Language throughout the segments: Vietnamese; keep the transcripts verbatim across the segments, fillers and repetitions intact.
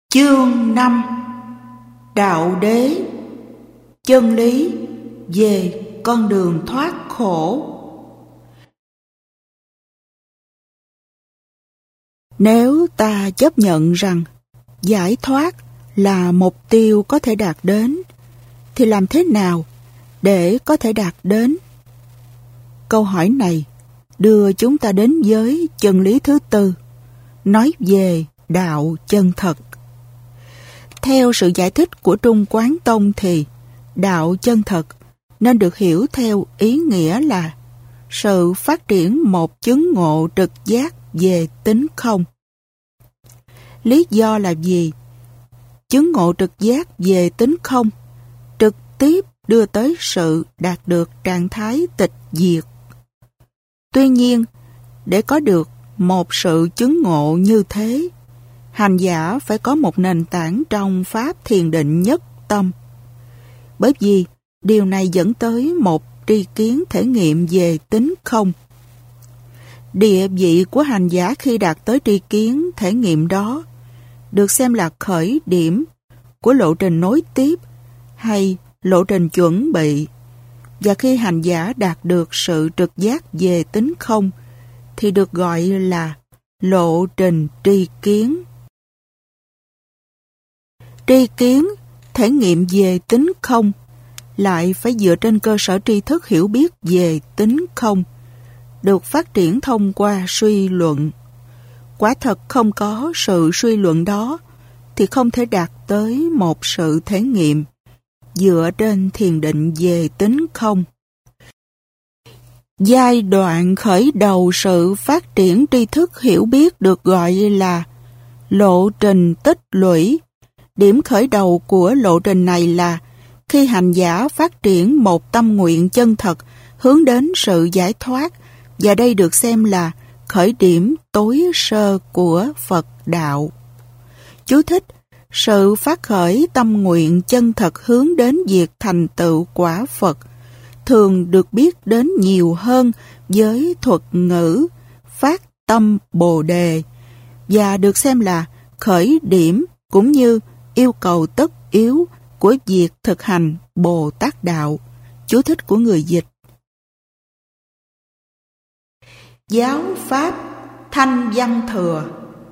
Chương năm. Đạo đế, chân lý về con đường thoát khổ. Nếu ta chấp nhận rằng giải thoát là mục tiêu có thể đạt đến, thì làm thế nào để có thể đạt đến? Câu hỏi này đưa chúng ta đến với chân lý thứ tư, nói về đạo chân thật. Theo sự giải thích của Trung Quán Tông thì đạo chân thật nên được hiểu theo ý nghĩa là sự phát triển một chứng ngộ trực giác về tính không. Lý do là gì? Chứng ngộ trực giác về tính không trực tiếp đưa tới sự đạt được trạng thái tịch diệt. Tuy nhiên, để có được một sự chứng ngộ như thế, hành giả phải có một nền tảng trong pháp thiền định nhất tâm. Bởi vì điều này dẫn tới một tri kiến thể nghiệm về tính không. Địa vị của hành giả khi đạt tới tri kiến thể nghiệm đó được xem là khởi điểm của lộ trình nối tiếp hay lộ trình chuẩn bị. Và khi hành giả đạt được sự trực giác về tính không thì được gọi là lộ trình tri kiến. Tri kiến, thể nghiệm về tính không, lại phải dựa trên cơ sở tri thức hiểu biết về tính không, được phát triển thông qua suy luận. Quả thật không có sự suy luận đó, thì không thể đạt tới một sự thể nghiệm dựa trên thiền định về tính không. Giai đoạn khởi đầu sự phát triển tri thức hiểu biết được gọi là lộ trình tích lũy. Điểm khởi đầu của lộ trình này là khi hành giả phát triển một tâm nguyện chân thật hướng đến sự giải thoát, và đây được xem là khởi điểm tối sơ của Phật đạo. Chú thích: sự phát khởi tâm nguyện chân thật hướng đến việc thành tựu quả Phật thường được biết đến nhiều hơn với thuật ngữ phát tâm Bồ Đề, và được xem là khởi điểm cũng như yêu cầu tất yếu của việc thực hành Bồ Tát đạo. Chú thích của người dịch. Giáo pháp Thanh Văn Thừa.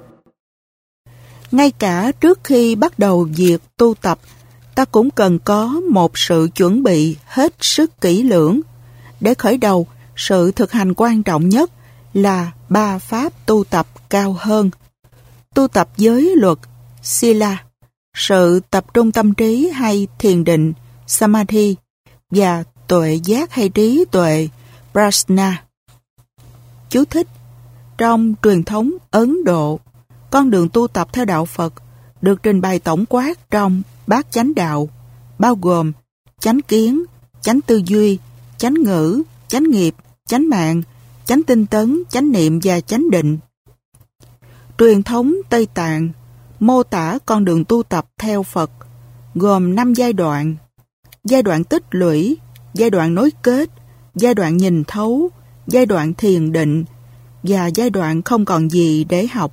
Ngay cả trước khi bắt đầu việc tu tập, ta cũng cần có một sự chuẩn bị hết sức kỹ lưỡng. Để khởi đầu, sự thực hành quan trọng nhất là ba pháp tu tập cao hơn. Tu tập giới luật, Sila, sự tập trung tâm trí hay thiền định, Samadhi, và tuệ giác hay trí tuệ, Prajna. Chú thích: trong truyền thống Ấn Độ, con đường tu tập theo đạo Phật được trình bày tổng quát trong bát chánh đạo, bao gồm chánh kiến, chánh tư duy, chánh ngữ, chánh nghiệp, chánh mạng, chánh tinh tấn, chánh niệm và chánh định. Truyền thống Tây Tạng mô tả con đường tu tập theo Phật gồm năm giai đoạn: giai đoạn tích lũy, giai đoạn nối kết, giai đoạn nhìn thấu, giai đoạn thiền định và giai đoạn không còn gì để học.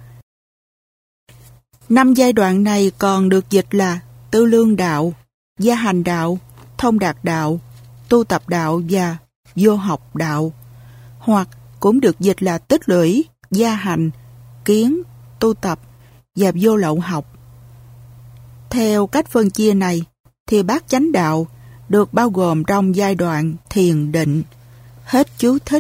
Năm giai đoạn này còn được dịch là tư lương đạo, gia hành đạo, thông đạt đạo, tu tập đạo và vô học đạo, hoặc cũng được dịch là tích lũy, gia hành, kiến, tu tập và vô lậu học. Theo cách phân chia này, thì bát chánh đạo được bao gồm trong giai đoạn thiền định. Hết chú thích.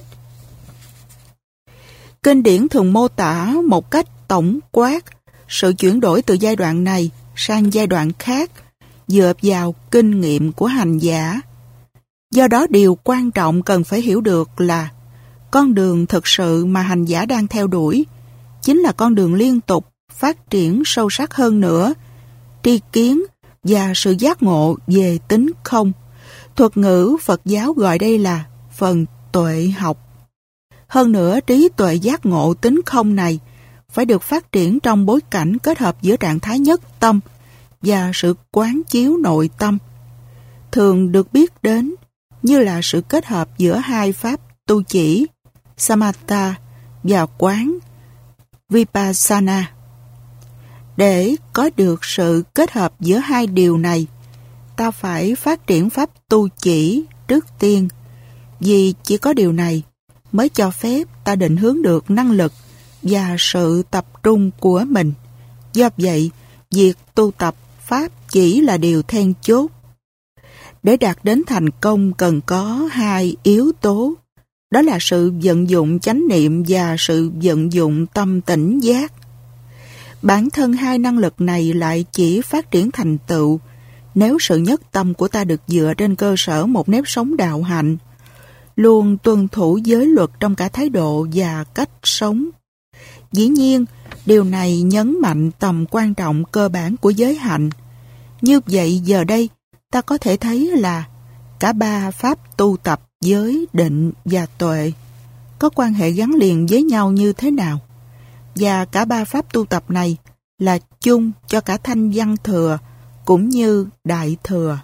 Kinh điển thường mô tả một cách tổng quát sự chuyển đổi từ giai đoạn này sang giai đoạn khác dựa vào kinh nghiệm của hành giả. Do đó điều quan trọng cần phải hiểu được là con đường thực sự mà hành giả đang theo đuổi chính là con đường liên tục phát triển sâu sắc hơn nữa tri kiến và sự giác ngộ về tính không. Thuật ngữ Phật giáo gọi đây là phần tuệ học. Hơn nữa, trí tuệ giác ngộ tính không này phải được phát triển trong bối cảnh kết hợp giữa trạng thái nhất tâm và sự quán chiếu nội tâm, thường được biết đến như là sự kết hợp giữa hai pháp tu chỉ, Samatha, và quán, Vipassana. Để có được sự kết hợp giữa hai điều này, ta phải phát triển pháp tu chỉ trước tiên, vì chỉ có điều này mới cho phép ta định hướng được năng lực và sự tập trung của mình. Do vậy, việc tu tập pháp chỉ là điều then chốt. Để đạt đến thành công cần có hai yếu tố, đó là sự vận dụng chánh niệm và sự vận dụng tâm tỉnh giác. Bản thân hai năng lực này lại chỉ phát triển thành tựu nếu sự nhất tâm của ta được dựa trên cơ sở một nếp sống đạo hạnh, luôn tuân thủ giới luật trong cả thái độ và cách sống. Dĩ nhiên, điều này nhấn mạnh tầm quan trọng cơ bản của giới hạnh. Như vậy giờ đây, ta có thể thấy là cả ba pháp tu tập giới, định và tuệ có quan hệ gắn liền với nhau như thế nào. Và cả ba pháp tu tập này là chung cho cả thanh văn thừa cũng như đại thừa.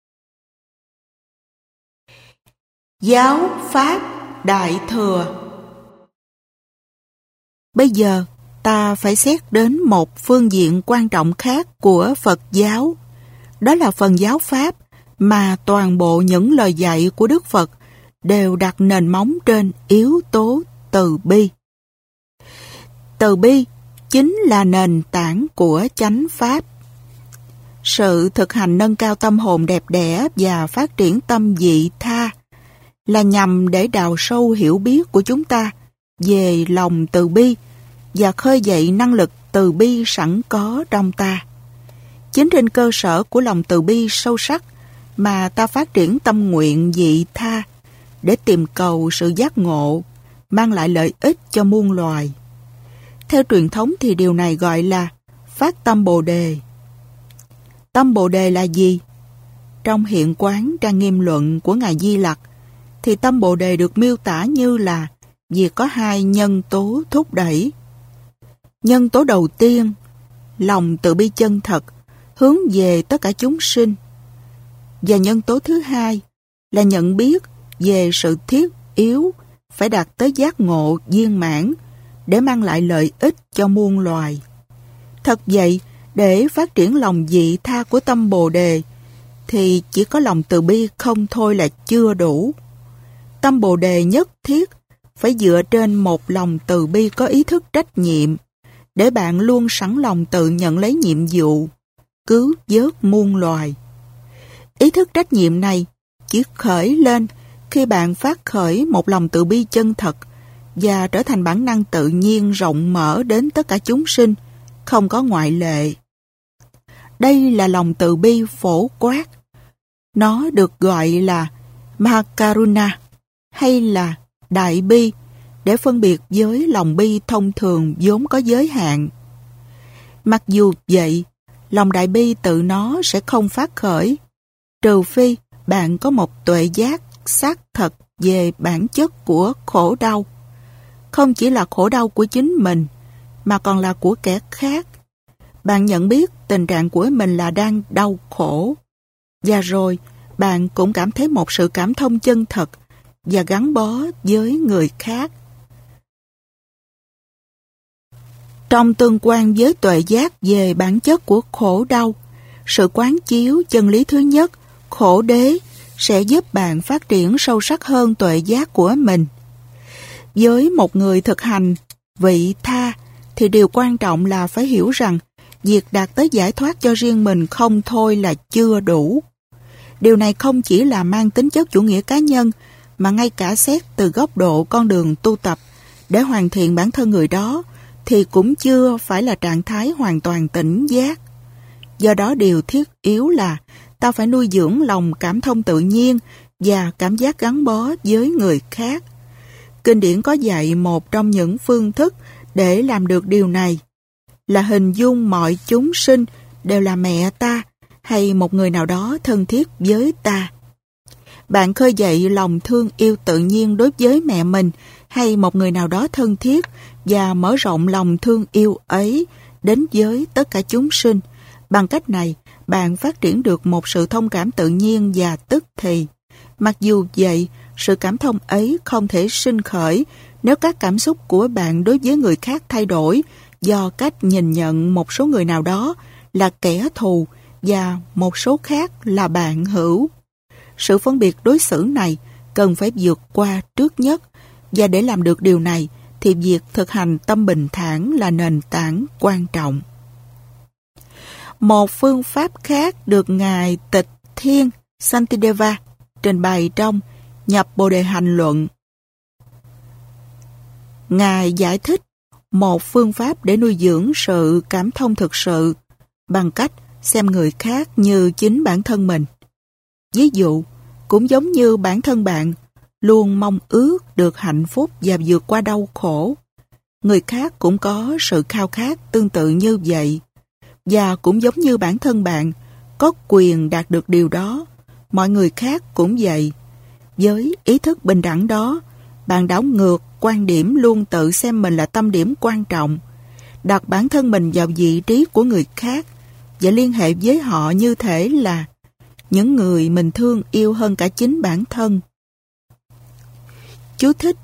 Giáo pháp đại thừa. Bây giờ, ta phải xét đến một phương diện quan trọng khác của Phật giáo. Đó là phần giáo pháp mà toàn bộ những lời dạy của Đức Phật đều đặt nền móng trên yếu tố từ bi. Từ bi chính là nền tảng của chánh pháp. Sự thực hành nâng cao tâm hồn đẹp đẽ và phát triển tâm vị tha là nhằm để đào sâu hiểu biết của chúng ta về lòng từ bi và khơi dậy năng lực từ bi sẵn có trong ta. Chính trên cơ sở của lòng từ bi sâu sắc mà ta phát triển tâm nguyện vị tha để tìm cầu sự giác ngộ, mang lại lợi ích cho muôn loài. Theo truyền thống thì điều này gọi là phát tâm Bồ Đề. Tâm Bồ Đề là gì? Trong Hiện Quán Trang Nghiêm Luận của Ngài Di Lặc thì tâm Bồ Đề được miêu tả như là việc có hai nhân tố thúc đẩy. Nhân tố đầu tiên, lòng từ bi chân thật, hướng về tất cả chúng sinh. Và nhân tố thứ hai là nhận biết về sự thiết yếu phải đạt tới giác ngộ viên mãn để mang lại lợi ích cho muôn loài. Thật vậy, để phát triển lòng vị tha của tâm Bồ Đề thì chỉ có lòng từ bi không thôi là chưa đủ. Tâm Bồ Đề nhất thiết phải dựa trên một lòng từ bi có ý thức trách nhiệm để bạn luôn sẵn lòng tự nhận lấy nhiệm vụ cứu vớt muôn loài. Ý thức trách nhiệm này chỉ khởi lên khi bạn phát khởi một lòng từ bi chân thật và trở thành bản năng tự nhiên rộng mở đến tất cả chúng sinh, không có ngoại lệ. Đây là lòng từ bi phổ quát. Nó được gọi là Mahakaruna hay là Đại Bi để phân biệt với lòng bi thông thường vốn có giới hạn. Mặc dù vậy, lòng Đại Bi tự nó sẽ không phát khởi, trừ phi bạn có một tuệ giác xác thật về bản chất của khổ đau. Không chỉ là khổ đau của chính mình, mà còn là của kẻ khác. Bạn nhận biết tình trạng của mình là đang đau khổ. Và rồi, bạn cũng cảm thấy một sự cảm thông chân thật và gắn bó với người khác. Trong tương quan với tuệ giác về bản chất của khổ đau, sự quán chiếu chân lý thứ nhất, khổ đế, sẽ giúp bạn phát triển sâu sắc hơn tuệ giác của mình. Với một người thực hành vị tha, thì điều quan trọng là phải hiểu rằng việc đạt tới giải thoát cho riêng mình không thôi là chưa đủ. Điều này không chỉ là mang tính chất chủ nghĩa cá nhân, mà ngay cả xét từ góc độ con đường tu tập để hoàn thiện bản thân người đó, thì cũng chưa phải là trạng thái hoàn toàn tỉnh giác. Do đó điều thiết yếu là ta phải nuôi dưỡng lòng cảm thông tự nhiên và cảm giác gắn bó với người khác. Kinh điển có dạy một trong những phương thức để làm được điều này là hình dung mọi chúng sinh đều là mẹ ta hay một người nào đó thân thiết với ta. Bạn khơi dậy lòng thương yêu tự nhiên đối với mẹ mình hay một người nào đó thân thiết và mở rộng lòng thương yêu ấy đến với tất cả chúng sinh. Bằng cách này, bạn phát triển được một sự thông cảm tự nhiên và tức thì. Mặc dù vậy, sự cảm thông ấy không thể sinh khởi nếu các cảm xúc của bạn đối với người khác thay đổi do cách nhìn nhận một số người nào đó là kẻ thù và một số khác là bạn hữu. Sự phân biệt đối xử này cần phải vượt qua trước nhất, và để làm được điều này thì việc thực hành tâm bình thản là nền tảng quan trọng. Một phương pháp khác được Ngài Tịch Thiên Santideva trình bày trong Nhập Bồ Đề Hành Luận. Ngài giải thích một phương pháp để nuôi dưỡng sự cảm thông thực sự bằng cách xem người khác như chính bản thân mình. Ví dụ, cũng giống như bản thân bạn luôn mong ước được hạnh phúc và vượt qua đau khổ, người khác cũng có sự khao khát tương tự như vậy. Và cũng giống như bản thân bạn có quyền đạt được điều đó, mọi người khác cũng vậy. Với ý thức bình đẳng đó, bạn đảo ngược quan điểm luôn tự xem mình là tâm điểm quan trọng, đặt bản thân mình vào vị trí của người khác và liên hệ với họ như thể là những người mình thương yêu hơn cả chính bản thân. Chú thích: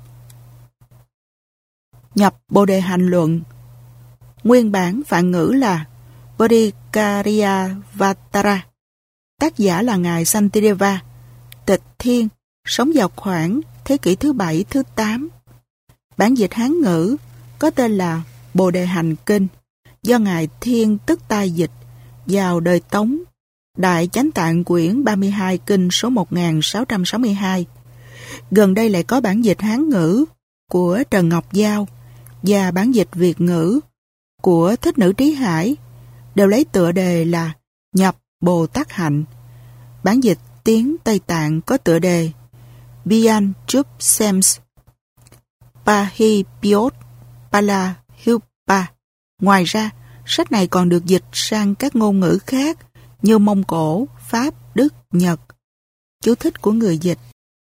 Nhập Bồ Đề Hành Luận. Nguyên bản Phạn ngữ là Bodhikariyavatara. Tác giả là Ngài Santideva, Tịch Thiên, sống vào khoảng thế kỷ thứ bảy, thứ tám. Bản dịch Hán ngữ có tên là Bồ Đề Hành Kinh, do Ngài Thiên Tức Tai dịch vào đời Tống, Đại Chánh Tạng quyển ba mươi hai kinh số một nghìn sáu trăm sáu mươi hai. Gần đây lại có bản dịch Hán ngữ của Trần Ngọc Giao và bản dịch Việt ngữ của Thích Nữ Trí Hải, đều lấy tựa đề là Nhập Bồ Tát Hạnh. Bản dịch tiếng Tây Tạng có tựa đề Bian Chup Sems Pahi Piot Pala Hupa. Ngoài ra, sách này còn được dịch sang các ngôn ngữ khác như Mông Cổ, Pháp, Đức, Nhật. Chú thích của người dịch.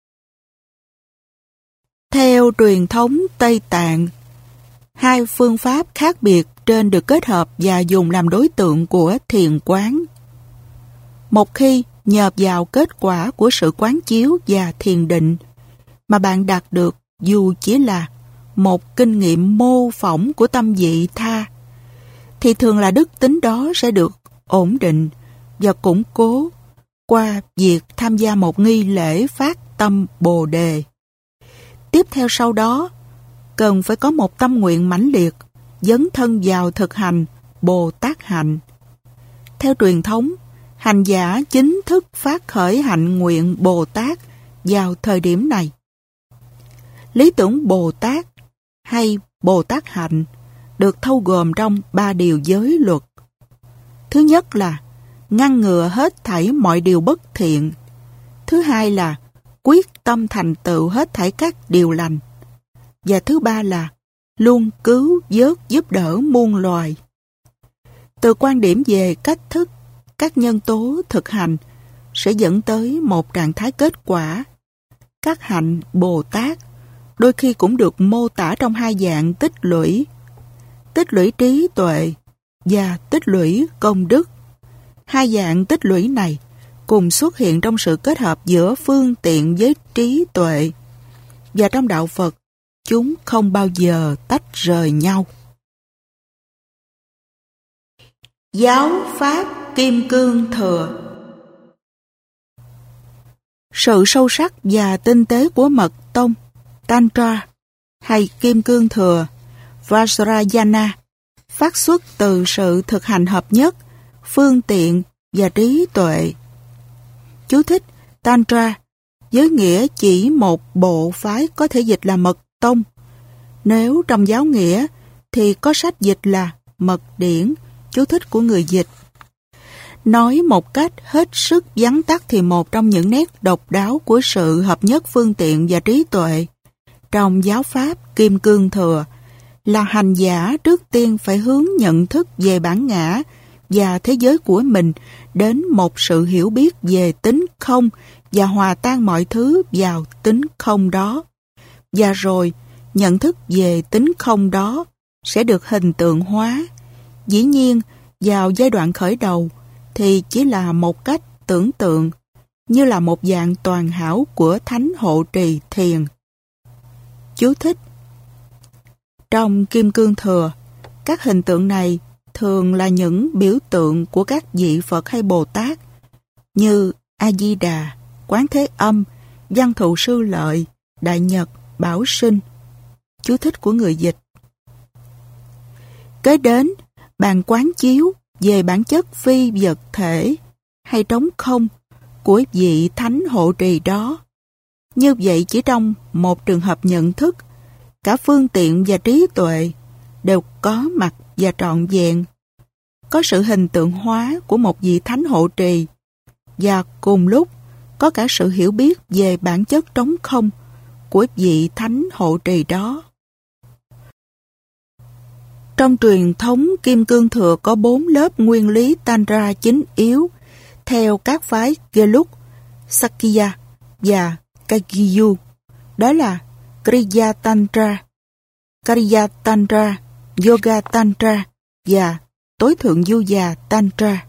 Theo truyền thống Tây Tạng, hai phương pháp khác biệt trên được kết hợp và dùng làm đối tượng của thiền quán. Một khi nhờ vào kết quả của sự quán chiếu và thiền định mà bạn đạt được dù chỉ là một kinh nghiệm mô phỏng của tâm vị tha, thì thường là đức tính đó sẽ được ổn định và củng cố qua việc tham gia một nghi lễ phát tâm Bồ Đề. Tiếp theo sau đó, cần phải có một tâm nguyện mãnh liệt dấn thân vào thực hành Bồ Tát Hạnh. Theo truyền thống, hành giả chính thức phát khởi hạnh nguyện Bồ Tát vào thời điểm này. Lý tưởng Bồ Tát hay Bồ Tát Hạnh được thâu gồm trong ba điều giới luật. Thứ nhất là ngăn ngừa hết thảy mọi điều bất thiện. Thứ hai là quyết tâm thành tựu hết thảy các điều lành. Và thứ ba là luôn cứu vớt giúp đỡ muôn loài. Từ quan điểm về cách thức, các nhân tố thực hành sẽ dẫn tới một trạng thái kết quả. Các hạnh Bồ Tát đôi khi cũng được mô tả trong hai dạng tích lũy. Tích lũy trí tuệ và tích lũy công đức. Hai dạng tích lũy này cùng xuất hiện trong sự kết hợp giữa phương tiện với trí tuệ. Và trong đạo Phật, chúng không bao giờ tách rời nhau. Giáo Pháp Kim Cương Thừa. Sự sâu sắc và tinh tế của mật tông Tantra hay Kim Cương Thừa Vajrayana phát xuất từ sự thực hành hợp nhất, phương tiện và trí tuệ. Chú thích: Tantra với nghĩa chỉ một bộ phái có thể dịch là mật tông. Nếu trong giáo nghĩa thì có sách dịch là mật điển. Chú thích của người dịch. Nói một cách hết sức vắn tắt thì một trong những nét độc đáo của sự hợp nhất phương tiện và trí tuệ trong giáo pháp Kim Cương Thừa là hành giả trước tiên phải hướng nhận thức về bản ngã và thế giới của mình đến một sự hiểu biết về tính không và hòa tan mọi thứ vào tính không đó. Và rồi, nhận thức về tính không đó sẽ được hình tượng hóa. Dĩ nhiên, vào giai đoạn khởi đầu thì chỉ là một cách tưởng tượng, như là một dạng toàn hảo của thánh hộ trì thiền. Chú thích: Trong Kim Cương Thừa, Các hình tượng này thường là những biểu tượng của các vị Phật hay Bồ Tát như A-di-đà, Quán Thế Âm, Văn Thù Sư Lợi, Đại Nhật, Bảo Sinh. Chú thích của người dịch. Kế đến, bạn quán chiếu về bản chất phi vật thể hay trống không của vị thánh hộ trì đó. Như vậy chỉ trong một trường hợp nhận thức, cả phương tiện và trí tuệ đều có mặt và trọn vẹn. Có sự hình tượng hóa của một vị thánh hộ trì và cùng lúc có cả sự hiểu biết về bản chất trống không của vị thánh hộ trì đó. Trong truyền thống Kim Cương Thừa có bốn lớp nguyên lý Tantra chính yếu theo các phái Gelug, Sakya và Kagyu. Đó là Kriya Tantra, Karya Tantra, Yoga Tantra và Tối Thượng Du Già Tantra.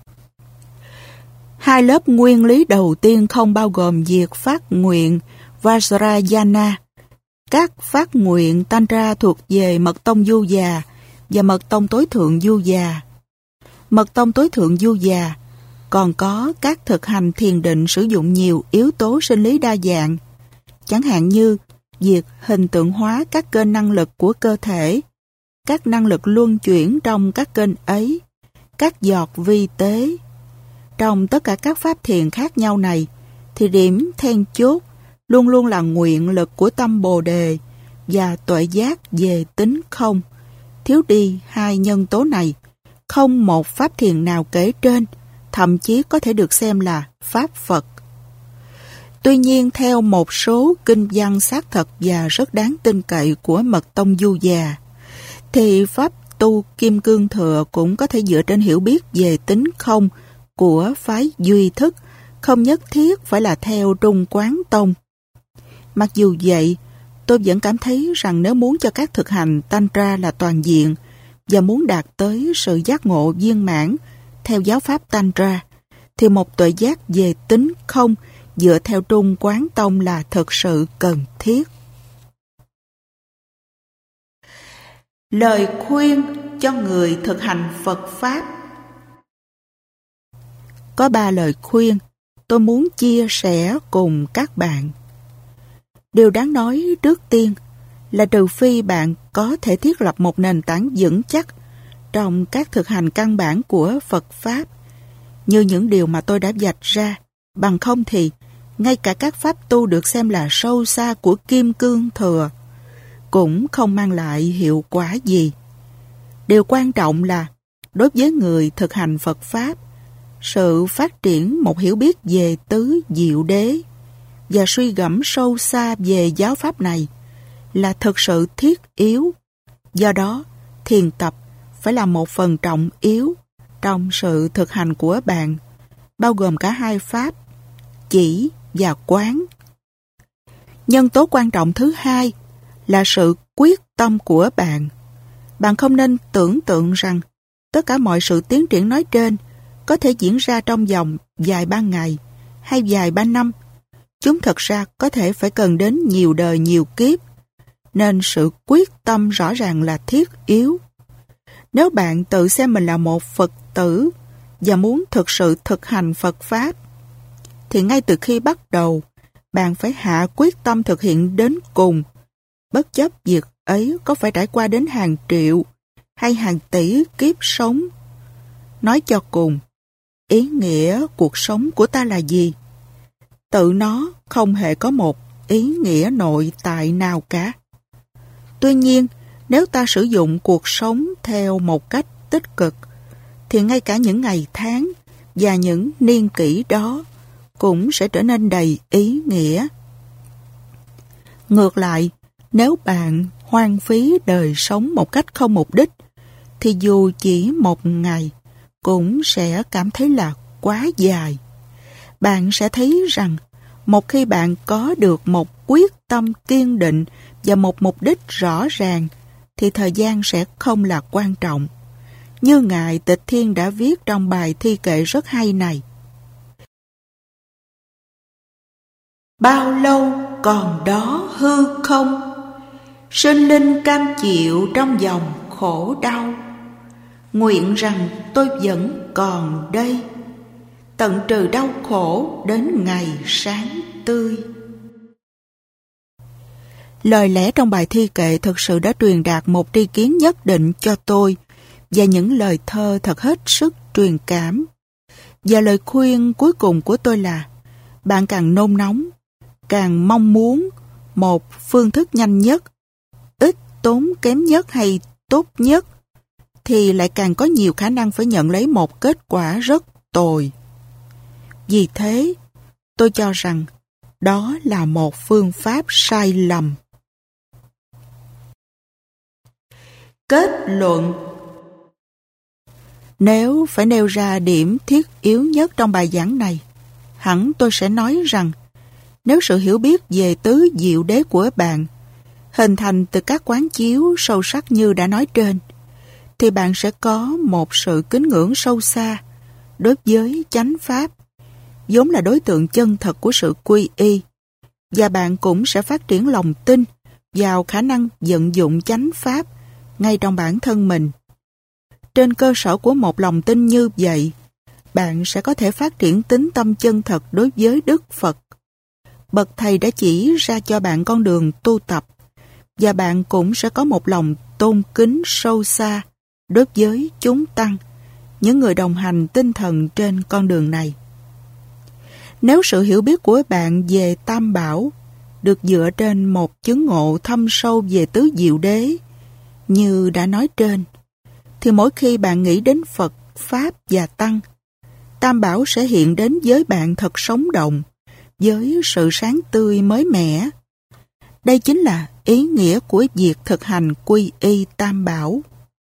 Hai lớp nguyên lý đầu tiên không bao gồm việc phát nguyện Vajrayana. Các phát nguyện Tantra thuộc về Mật Tông Du Già và Mật Tông Tối Thượng Du Già. Mật Tông Tối Thượng Du Già còn có các thực hành thiền định sử dụng nhiều yếu tố sinh lý đa dạng, chẳng hạn như việc hình tượng hóa các kênh năng lực của cơ thể, các năng lực luân chuyển trong các kênh ấy, các giọt vi tế. Trong tất cả các pháp thiền khác nhau này, thì điểm then chốt luôn luôn là nguyện lực của tâm Bồ Đề và tuệ giác về tính không. Thiếu đi hai nhân tố này, không một pháp thiền nào kể trên thậm chí có thể được xem là pháp Phật. Tuy nhiên, theo một số kinh văn xác thật và rất đáng tin cậy của Mật Tông Du Già, thì pháp tu Kim Cương Thừa cũng có thể dựa trên hiểu biết về tính không của phái Duy Thức, không nhất thiết phải là theo Trung Quán Tông. Mặc dù vậy, tôi vẫn cảm thấy rằng nếu muốn cho các thực hành Tantra là toàn diện và muốn đạt tới sự giác ngộ viên mãn theo giáo pháp Tantra, thì một tuệ giác về tính không dựa theo Trung Quán Tông là thực sự cần thiết. Lời khuyên cho người thực hành Phật Pháp. Có ba lời khuyên tôi muốn chia sẻ cùng các bạn. Điều đáng nói trước tiên là trừ phi bạn có thể thiết lập một nền tảng vững chắc trong các thực hành căn bản của Phật Pháp, như những điều mà tôi đã vạch ra, bằng không thì ngay cả các pháp tu được xem là sâu xa của Kim Cương Thừa cũng không mang lại hiệu quả gì. Điều quan trọng là đối với người thực hành Phật Pháp, sự phát triển một hiểu biết về tứ diệu đế và suy gẫm sâu xa về giáo pháp này là thực sự thiết yếu. Do đó, thiền tập phải là một phần trọng yếu trong sự thực hành của bạn, bao gồm cả hai pháp, chỉ và quán. Nhân tố quan trọng thứ hai là sự quyết tâm của bạn. Bạn không nên tưởng tượng rằng tất cả mọi sự tiến triển nói trên có thể diễn ra trong vòng vài ba ngày hay vài ba năm. Chúng thật ra có thể phải cần đến nhiều đời nhiều kiếp, nên sự quyết tâm rõ ràng là thiết yếu. Nếu bạn tự xem mình là một Phật tử và muốn thực sự thực hành Phật Pháp, thì ngay từ khi bắt đầu, bạn phải hạ quyết tâm thực hiện đến cùng, bất chấp việc ấy có phải trải qua đến hàng triệu hay hàng tỷ kiếp sống. Nói cho cùng, ý nghĩa cuộc sống của ta là gì? Tự nó không hề có một ý nghĩa nội tại nào cả. Tuy nhiên, nếu ta sử dụng cuộc sống theo một cách tích cực, thì ngay cả những ngày tháng và những niên kỷ đó cũng sẽ trở nên đầy ý nghĩa. Ngược lại, nếu bạn hoang phí đời sống một cách không mục đích, thì dù chỉ một ngày cũng sẽ cảm thấy là quá dài. Bạn sẽ thấy rằng một khi bạn có được một quyết tâm kiên định và một mục đích rõ ràng, thì thời gian sẽ không là quan trọng. Như Ngài Tịch Thiên đã viết trong bài thi kệ rất hay này. Bao lâu còn đó hư không, sinh linh cam chịu trong dòng khổ đau. Nguyện rằng tôi vẫn còn đây, tận trừ đau khổ đến ngày sáng tươi. Lời lẽ trong bài thi kệ thực sự đã truyền đạt một tri kiến nhất định cho tôi, và những lời thơ thật hết sức truyền cảm. Và lời khuyên cuối cùng của tôi là: bạn càng nôn nóng, càng mong muốn một phương thức nhanh nhất, ít tốn kém nhất hay tốt nhất, thì lại càng có nhiều khả năng phải nhận lấy một kết quả rất tồi. Vì thế, tôi cho rằng đó là một phương pháp sai lầm. Kết luận: nếu phải nêu ra điểm thiết yếu nhất trong bài giảng này, hẳn tôi sẽ nói rằng nếu sự hiểu biết về tứ diệu đế của bạn hình thành từ các quán chiếu sâu sắc như đã nói trên, thì bạn sẽ có một sự kính ngưỡng sâu xa đối với chánh pháp, vốn là đối tượng chân thật của sự quy y, và bạn cũng sẽ phát triển lòng tin vào khả năng vận dụng chánh pháp ngay trong bản thân mình. Trên cơ sở của một lòng tin như vậy, bạn sẽ có thể phát triển tín tâm chân thật đối với Đức Phật. Bậc Thầy đã chỉ ra cho bạn con đường tu tập, và bạn cũng sẽ có một lòng tôn kính sâu xa đối với chúng tăng, những người đồng hành tinh thần trên con đường này. Nếu sự hiểu biết của bạn về Tam Bảo được dựa trên một chứng ngộ thâm sâu về tứ diệu đế, như đã nói trên, thì mỗi khi bạn nghĩ đến Phật, Pháp và Tăng, Tam Bảo sẽ hiện đến với bạn thật sống động, với sự sáng tươi mới mẻ. Đây chính là ý nghĩa của việc thực hành quy y Tam Bảo.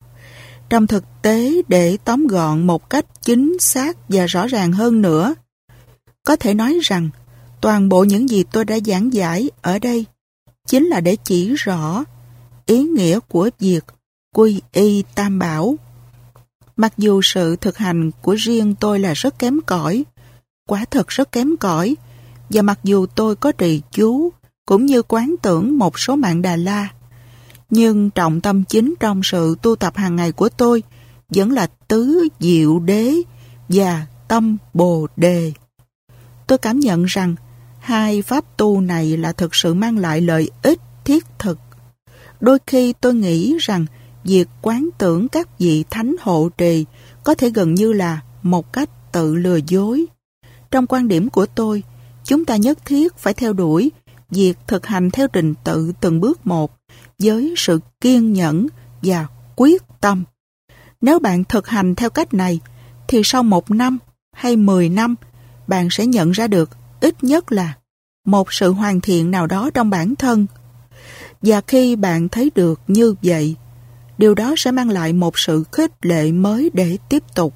Trong thực tế, để tóm gọn một cách chính xác và rõ ràng hơn nữa, có thể nói rằng toàn bộ những gì tôi đã giảng giải ở đây chính là để chỉ rõ ý nghĩa của việc quy y Tam Bảo. Mặc dù sự thực hành của riêng tôi là rất kém cỏi, quả thật rất kém cỏi, và mặc dù tôi có trì chú cũng như quán tưởng một số mạng Đà La, nhưng trọng tâm chính trong sự tu tập hàng ngày của tôi vẫn là tứ diệu đế và tâm Bồ Đề. Tôi cảm nhận rằng hai pháp tu này là thực sự mang lại lợi ích thiết thực. Đôi khi tôi nghĩ rằng việc quán tưởng các vị thánh hộ trì có thể gần như là một cách tự lừa dối. Trong quan điểm của tôi, chúng ta nhất thiết phải theo đuổi việc thực hành theo trình tự từng bước một với sự kiên nhẫn và quyết tâm. Nếu bạn thực hành theo cách này, thì sau một năm hay mười năm, bạn sẽ nhận ra được ít nhất là một sự hoàn thiện nào đó trong bản thân. Và khi bạn thấy được như vậy, điều đó sẽ mang lại một sự khích lệ mới để tiếp tục.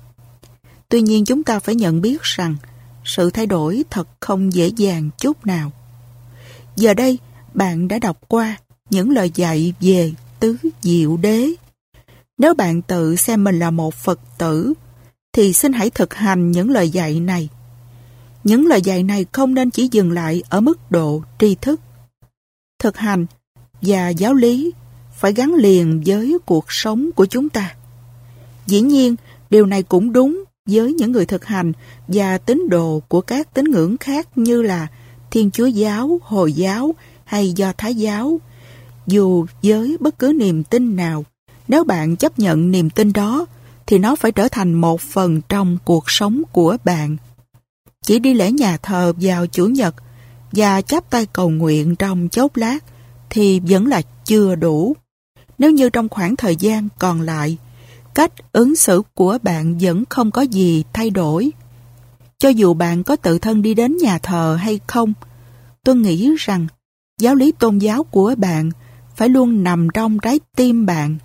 Tuy nhiên, chúng ta phải nhận biết rằng sự thay đổi thật không dễ dàng chút nào. Giờ đây, bạn đã đọc qua những lời dạy về tứ diệu đế. Nếu bạn tự xem mình là một Phật tử, thì xin hãy thực hành những lời dạy này. Những lời dạy này không nên chỉ dừng lại ở mức độ tri thức. Thực hành và giáo lý phải gắn liền với cuộc sống của chúng ta. Dĩ nhiên, điều này cũng đúng với những người thực hành và tín đồ của các tín ngưỡng khác như là Thiên Chúa giáo, Hồi giáo hay Do Thái giáo. Dù với bất cứ niềm tin nào, nếu bạn chấp nhận niềm tin đó, thì nó phải trở thành một phần trong cuộc sống của bạn. Chỉ đi lễ nhà thờ vào Chủ nhật và chắp tay cầu nguyện trong chốc lát thì vẫn là chưa đủ. Nếu như trong khoảng thời gian còn lại, cách ứng xử của bạn vẫn không có gì thay đổi, cho dù bạn có tự thân đi đến nhà thờ hay không, tôi nghĩ rằng giáo lý tôn giáo của bạn phải luôn nằm trong trái tim bạn.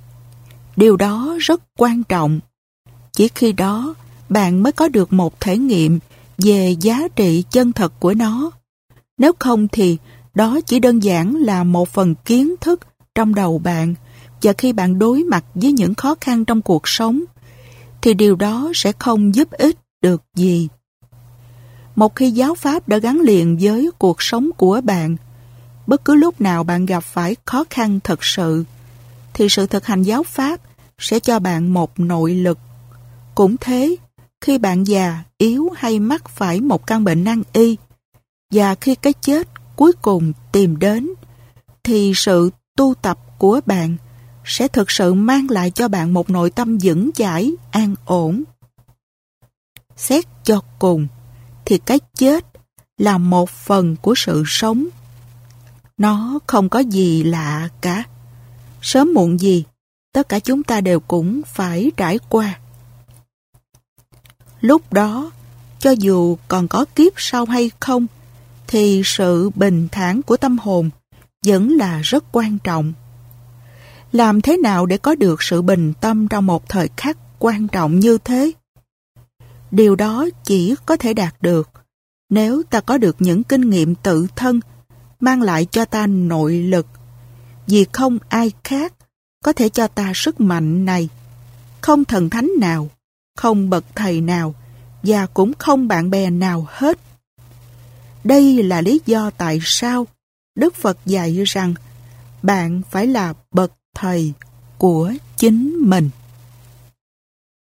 Điều đó rất quan trọng. Chỉ khi đó, bạn mới có được một thể nghiệm về giá trị chân thật của nó. Nếu không thì đó chỉ đơn giản là một phần kiến thức trong đầu bạn, và khi bạn đối mặt với những khó khăn trong cuộc sống, thì điều đó sẽ không giúp ích được gì. Một khi giáo pháp đã gắn liền với cuộc sống của bạn, bất cứ lúc nào bạn gặp phải khó khăn thật sự, thì sự thực hành giáo pháp sẽ cho bạn một nội lực. Cũng thế, khi bạn già, yếu hay mắc phải một căn bệnh nan y, và khi cái chết cuối cùng tìm đến, thì sự tu tập của bạn sẽ thực sự mang lại cho bạn một nội tâm vững chãi, an ổn. Xét cho cùng, thì cái chết là một phần của sự sống. Nó không có gì lạ cả. Sớm muộn gì, tất cả chúng ta đều cũng phải trải qua. Lúc đó, cho dù còn có kiếp sau hay không, thì sự bình thản của tâm hồn vẫn là rất quan trọng. Làm thế nào để có được sự bình tâm trong một thời khắc quan trọng như thế? Điều đó chỉ có thể đạt được nếu ta có được những kinh nghiệm tự thân mang lại cho ta nội lực, vì không ai khác có thể cho ta sức mạnh này. Không thần thánh nào, không bậc thầy nào, và cũng không bạn bè nào hết. Đây là lý do tại sao Đức Phật dạy rằng bạn phải là bậc thầy của chính mình.